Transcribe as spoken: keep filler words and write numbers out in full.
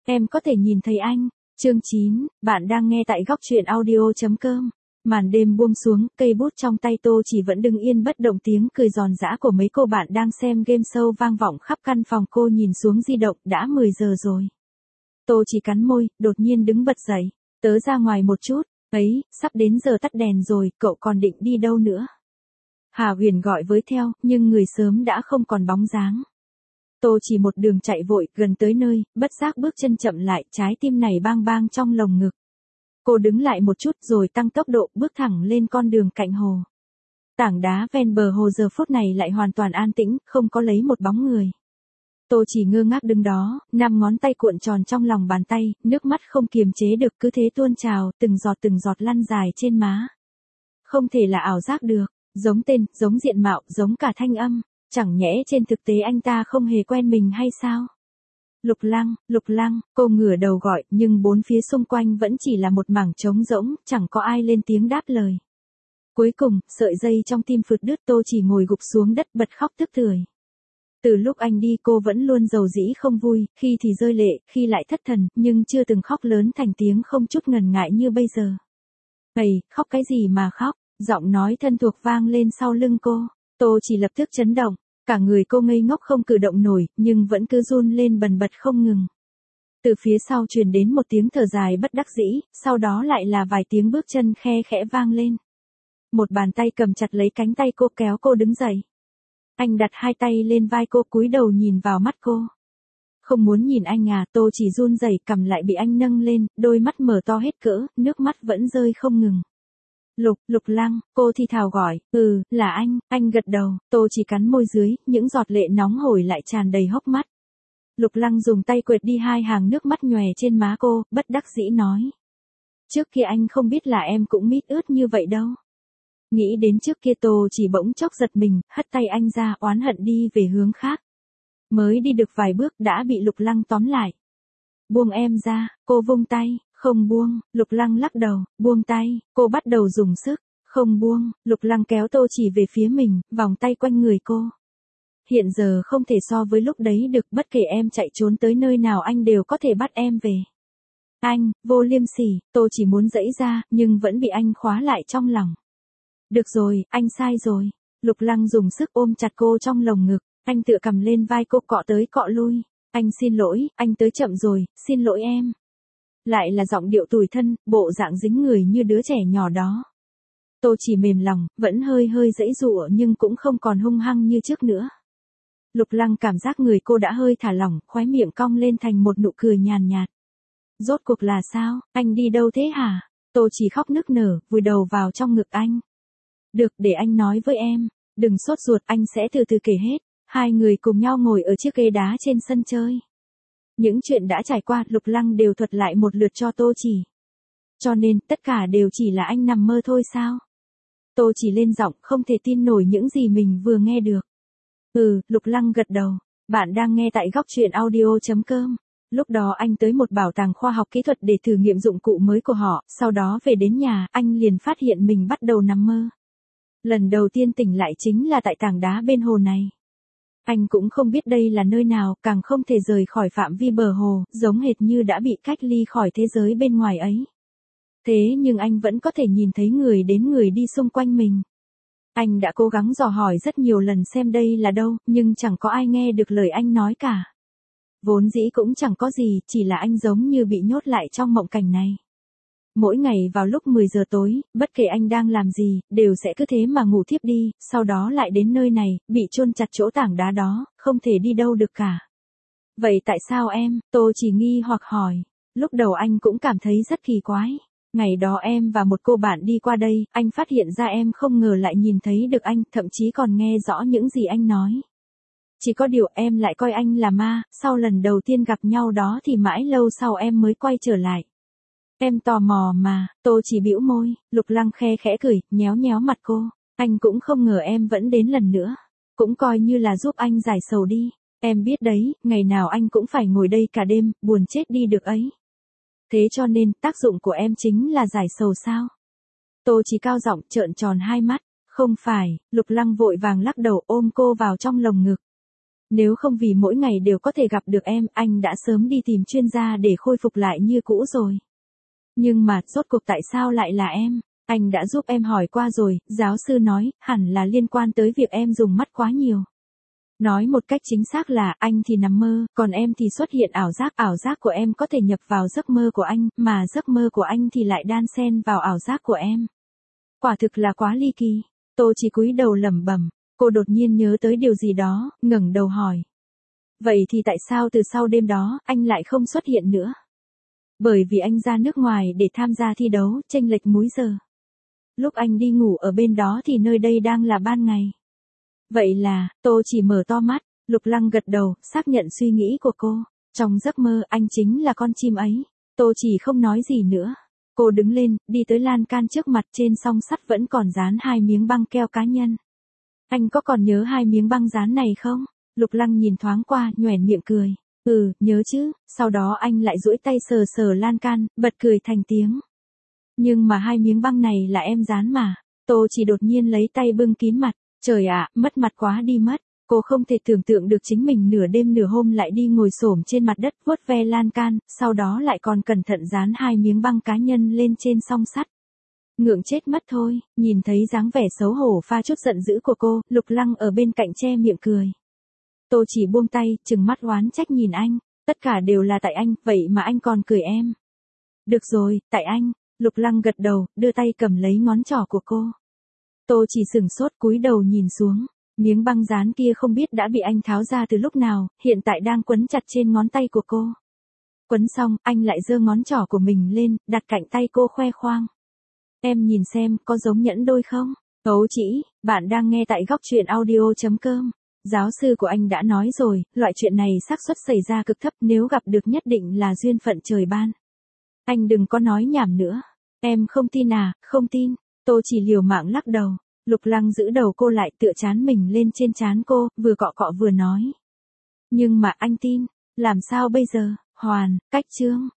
Em có thể nhìn thấy anh. Chương chín, bạn đang nghe tại góc truyện audio.com. Màn đêm buông xuống, cây bút trong tay Tô Chỉ vẫn đứng yên bất động, tiếng cười giòn giã của mấy cô bạn đang xem game show vang vọng khắp căn phòng. Cô nhìn xuống di động, đã mười giờ rồi. Tô Chỉ cắn môi, đột nhiên đứng bật dậy. Tớ ra ngoài một chút, ấy, sắp đến giờ tắt đèn rồi, cậu còn định đi đâu nữa? Hà Huyền gọi với theo, nhưng người sớm đã không còn bóng dáng. Tô Chỉ một đường chạy vội, gần tới nơi, bất giác bước chân chậm lại, trái tim này bang bang trong lồng ngực. Cô đứng lại một chút rồi tăng tốc độ, bước thẳng lên con đường cạnh hồ. Tảng đá ven bờ hồ giờ phút này lại hoàn toàn an tĩnh, không có lấy một bóng người. Tô Chỉ ngơ ngác đứng đó, năm ngón tay cuộn tròn trong lòng bàn tay, nước mắt không kiềm chế được cứ thế tuôn trào, từng giọt từng giọt lăn dài trên má. Không thể là ảo giác được, giống tên, giống diện mạo, giống cả thanh âm. Chẳng nhẽ trên thực tế anh ta không hề quen mình hay sao? Lục Lăng, Lục Lăng, cô ngửa đầu gọi, nhưng bốn phía xung quanh vẫn chỉ là một mảng trống rỗng, chẳng có ai lên tiếng đáp lời. Cuối cùng, sợi dây trong tim phượt đứt, Tô Chỉ ngồi gục xuống đất bật khóc tức tưởi. Từ lúc anh đi cô vẫn luôn dầu dĩ không vui, khi thì rơi lệ, khi lại thất thần, nhưng chưa từng khóc lớn thành tiếng không chút ngần ngại như bây giờ. Ây, khóc cái gì mà khóc, giọng nói thân thuộc vang lên sau lưng cô. Tô Chỉ lập tức chấn động, cả người cô ngây ngốc không cử động nổi, nhưng vẫn cứ run lên bần bật không ngừng. Từ phía sau truyền đến một tiếng thở dài bất đắc dĩ, sau đó lại là vài tiếng bước chân khe khẽ vang lên. Một bàn tay cầm chặt lấy cánh tay cô kéo cô đứng dậy. Anh đặt hai tay lên vai cô, cúi đầu nhìn vào mắt cô. Không muốn nhìn anh à? Tô Chỉ run rẩy, cằm lại bị anh nâng lên, đôi mắt mở to hết cỡ, nước mắt vẫn rơi không ngừng. Lục, Lục Lăng, cô thì thào gọi, ừ, là anh, anh gật đầu. Tô Chỉ cắn môi dưới, những giọt lệ nóng hổi lại tràn đầy hốc mắt. Lục Lăng dùng tay quệt đi hai hàng nước mắt nhòe trên má cô, bất đắc dĩ nói. Trước kia anh không biết là em cũng mít ướt như vậy đâu. Nghĩ đến trước kia Tô Chỉ bỗng chốc giật mình, hất tay anh ra, oán hận đi về hướng khác. Mới đi được vài bước đã bị Lục Lăng tóm lại. Buông em ra, cô vung tay. Không buông, Lục Lăng lắc đầu, buông tay, cô bắt đầu dùng sức, không buông, Lục Lăng kéo Tô Chỉ về phía mình, vòng tay quanh người cô. Hiện giờ không thể so với lúc đấy được, bất kể em chạy trốn tới nơi nào anh đều có thể bắt em về. Anh, vô liêm sỉ, Tô Chỉ muốn giãy ra, nhưng vẫn bị anh khóa lại trong lòng. Được rồi, anh sai rồi. Lục Lăng dùng sức ôm chặt cô trong lồng ngực, anh tựa cầm lên vai cô cọ tới cọ lui. Anh xin lỗi, anh tới chậm rồi, xin lỗi em. Lại là giọng điệu tủi thân, bộ dạng dính người như đứa trẻ nhỏ đó. Tô Chỉ mềm lòng, vẫn hơi hơi giãy giụa nhưng cũng không còn hung hăng như trước nữa. Lục Lăng cảm giác người cô đã hơi thả lỏng, khóe miệng cong lên thành một nụ cười nhàn nhạt. Rốt cuộc là sao, anh đi đâu thế hả? Tô Chỉ khóc nức nở, vùi đầu vào trong ngực anh. Được, để anh nói với em, đừng sốt ruột, anh sẽ từ từ kể hết. Hai người cùng nhau ngồi ở chiếc ghế đá trên sân chơi. Những chuyện đã trải qua, Lục Lăng đều thuật lại một lượt cho Tô Chỉ. Cho nên, tất cả đều chỉ là anh nằm mơ thôi sao? Tô Chỉ lên giọng, không thể tin nổi những gì mình vừa nghe được. Ừ, Lục Lăng gật đầu. Bạn đang nghe tại góc truyện audio.com. Lúc đó anh tới một bảo tàng khoa học kỹ thuật để thử nghiệm dụng cụ mới của họ, sau đó về đến nhà, anh liền phát hiện mình bắt đầu nằm mơ. Lần đầu tiên tỉnh lại chính là tại tảng đá bên hồ này. Anh cũng không biết đây là nơi nào, càng không thể rời khỏi phạm vi bờ hồ, giống hệt như đã bị cách ly khỏi thế giới bên ngoài ấy. Thế nhưng anh vẫn có thể nhìn thấy người đến người đi xung quanh mình. Anh đã cố gắng dò hỏi rất nhiều lần xem đây là đâu, nhưng chẳng có ai nghe được lời anh nói cả. Vốn dĩ cũng chẳng có gì, chỉ là anh giống như bị nhốt lại trong mộng cảnh này. Mỗi ngày vào lúc mười giờ tối, bất kể anh đang làm gì, đều sẽ cứ thế mà ngủ thiếp đi, sau đó lại đến nơi này, bị chôn chặt chỗ tảng đá đó, không thể đi đâu được cả. Vậy tại sao em? Tô Chỉ nghi hoặc hỏi. Lúc đầu anh cũng cảm thấy rất kỳ quái. Ngày đó em và một cô bạn đi qua đây, anh phát hiện ra em không ngờ lại nhìn thấy được anh, thậm chí còn nghe rõ những gì anh nói. Chỉ có điều em lại coi anh là ma, sau lần đầu tiên gặp nhau đó thì mãi lâu sau em mới quay trở lại. Em tò mò mà. Tô Chỉ bĩu môi, Lục Lăng khe khẽ cười, nhéo nhéo mặt cô. Anh cũng không ngờ em vẫn đến lần nữa. Cũng coi như là giúp anh giải sầu đi. Em biết đấy, ngày nào anh cũng phải ngồi đây cả đêm, buồn chết đi được ấy. Thế cho nên, tác dụng của em chính là giải sầu sao? Tô Chỉ cao giọng trợn tròn hai mắt. Không phải, Lục Lăng vội vàng lắc đầu ôm cô vào trong lồng ngực. Nếu không vì mỗi ngày đều có thể gặp được em, anh đã sớm đi tìm chuyên gia để khôi phục lại như cũ rồi. Nhưng mà, rốt cuộc tại sao lại là em? Anh đã giúp em hỏi qua rồi, giáo sư nói, hẳn là liên quan tới việc em dùng mắt quá nhiều. Nói một cách chính xác là, anh thì nằm mơ, còn em thì xuất hiện ảo giác. Ảo giác của em có thể nhập vào giấc mơ của anh, mà giấc mơ của anh thì lại đan xen vào ảo giác của em. Quả thực là quá ly kỳ. Tô Chỉ cúi đầu lẩm bẩm, cô đột nhiên nhớ tới điều gì đó, ngẩng đầu hỏi. Vậy thì tại sao từ sau đêm đó, anh lại không xuất hiện nữa? Bởi vì anh ra nước ngoài để tham gia thi đấu, chênh lệch múi giờ. Lúc anh đi ngủ ở bên đó thì nơi đây đang là ban ngày. Vậy là, Tô Chỉ mở to mắt, Lục Lăng gật đầu, xác nhận suy nghĩ của cô. Trong giấc mơ, anh chính là con chim ấy. Tô Chỉ không nói gì nữa. Cô đứng lên, đi tới lan can trước mặt, trên song sắt vẫn còn dán hai miếng băng keo cá nhân. Anh có còn nhớ hai miếng băng dán này không? Lục Lăng nhìn thoáng qua, nhoẻn miệng cười. Ừ, nhớ chứ. Sau đó anh lại duỗi tay sờ sờ lan can, bật cười thành tiếng. Nhưng mà hai miếng băng này là em dán mà. Tô Chỉ đột nhiên lấy tay bưng kín mặt. Trời ạ, mất mặt quá đi mất. Cô không thể tưởng tượng được chính mình nửa đêm nửa hôm lại đi ngồi xổm trên mặt đất vuốt ve lan can, sau đó lại còn cẩn thận dán hai miếng băng cá nhân lên trên song sắt. Ngượng chết mất thôi. Nhìn thấy dáng vẻ xấu hổ pha chút giận dữ của cô, Lục Lăng ở bên cạnh che miệng cười. Tô Chỉ buông tay, trừng mắt oán trách nhìn anh. Tất cả đều là tại anh, vậy mà anh còn cười em. Được rồi, tại anh. Lục Lăng gật đầu, đưa tay cầm lấy ngón trỏ của cô. Tô Chỉ sửng sốt cúi đầu nhìn xuống. Miếng băng dán kia không biết đã bị anh tháo ra từ lúc nào, hiện tại đang quấn chặt trên ngón tay của cô. Quấn xong, anh lại giơ ngón trỏ của mình lên, đặt cạnh tay cô khoe khoang. Em nhìn xem, có giống nhẫn đôi không? Ấu Chỉ, bạn đang nghe tại góc truyện audio chấm com. Giáo sư của anh đã nói rồi, loại chuyện này xác suất xảy ra cực thấp, nếu gặp được nhất định là duyên phận trời ban. Anh đừng có nói nhảm nữa. Em không tin à, không tin. Tô Chỉ liều mạng lắc đầu. Lục Lăng giữ đầu cô lại, tựa chán mình lên trên chán cô, vừa cọ cọ vừa nói. Nhưng mà anh tin, làm sao bây giờ? Hoàn, cách chương.